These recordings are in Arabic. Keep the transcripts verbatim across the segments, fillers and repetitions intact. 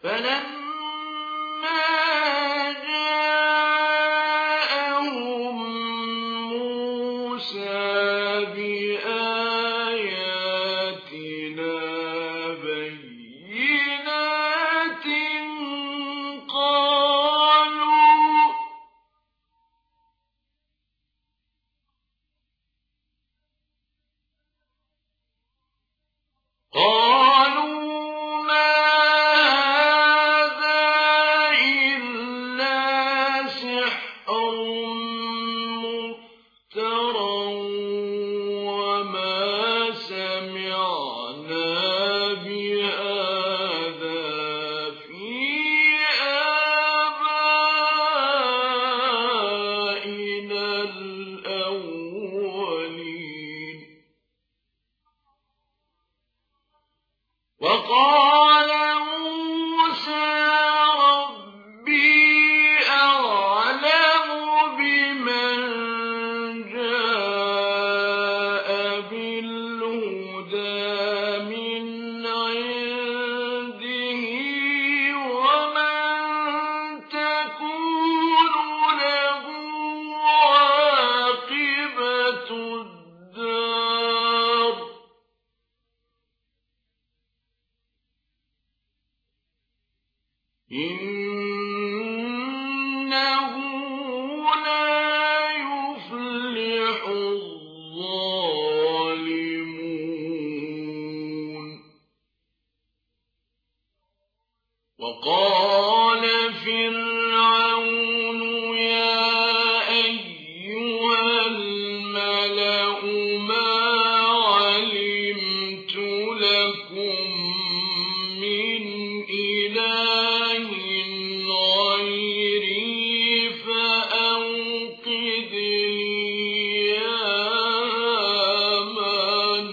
فلما جاءهم موسى بآياتنا بينات قالوا قالوا ما هذا إلا سحر مفترى وما سمعنا بهذا في آبائنا الأولين. وقال موسى ربي أعلم بمن جاء بالهدى من عنده ومن تكون له عاقبة الدار إنه لا يفلح الظالمون. وقال فرعون يا أيها الملأ ما علمت لكم من إله غيري فأوقد لي يا هامان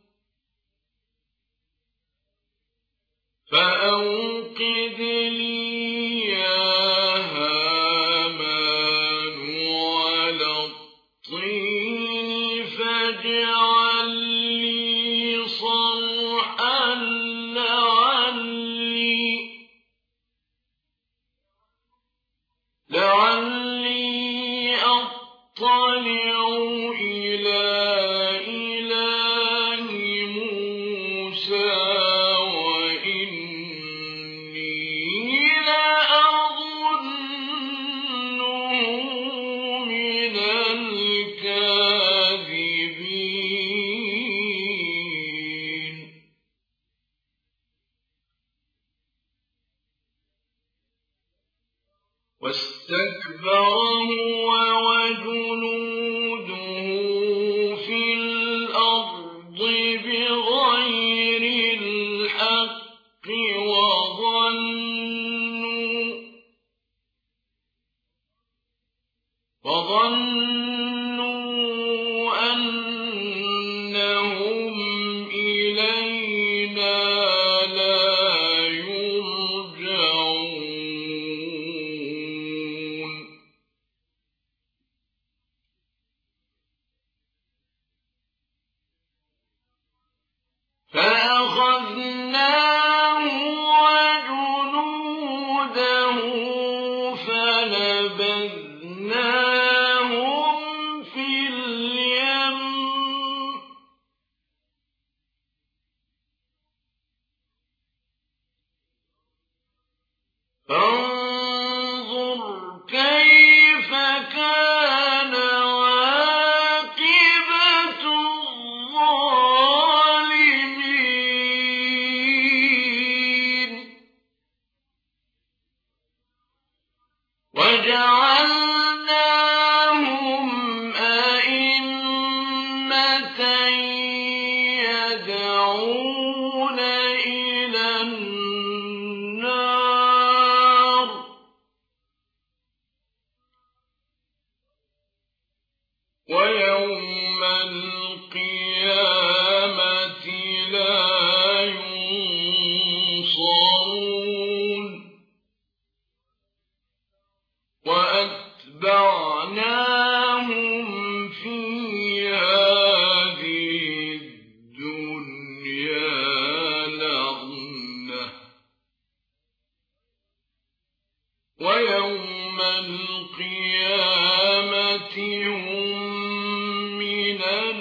فأوقد لي يا هامان على الطين فاجعل لي صرحا لعلي لعلي أطلع إلى إله موسى وإني لأظنه من الكاذبين. واستكبر هو وجنوده في الأرض بغير الحق وظنوا وظنوا أنهم إلينا لا يرجعون. فأخذناه وجنوده فنبذناهم في اليم فانظر كيف كان عاقبة الظالمين. وجعلناهم أئمة يدعون إلى النار ويوم القيامة لا ينصرون. وأتبعناهم في هذه الدنيا لعنة ويوم القيامة هم من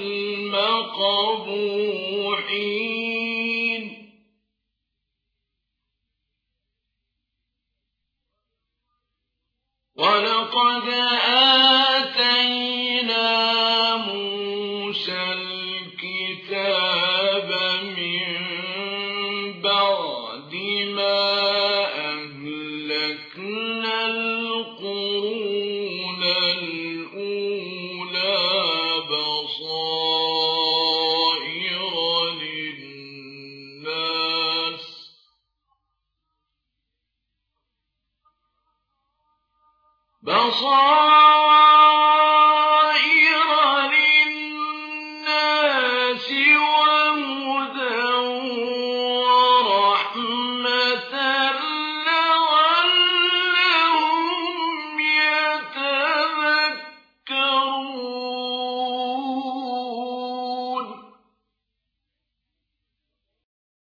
المقبوحين ولقد آتينا موسى الكتاب من بعد ما أهلكنا القرون الأولى بصائر للناس بصائر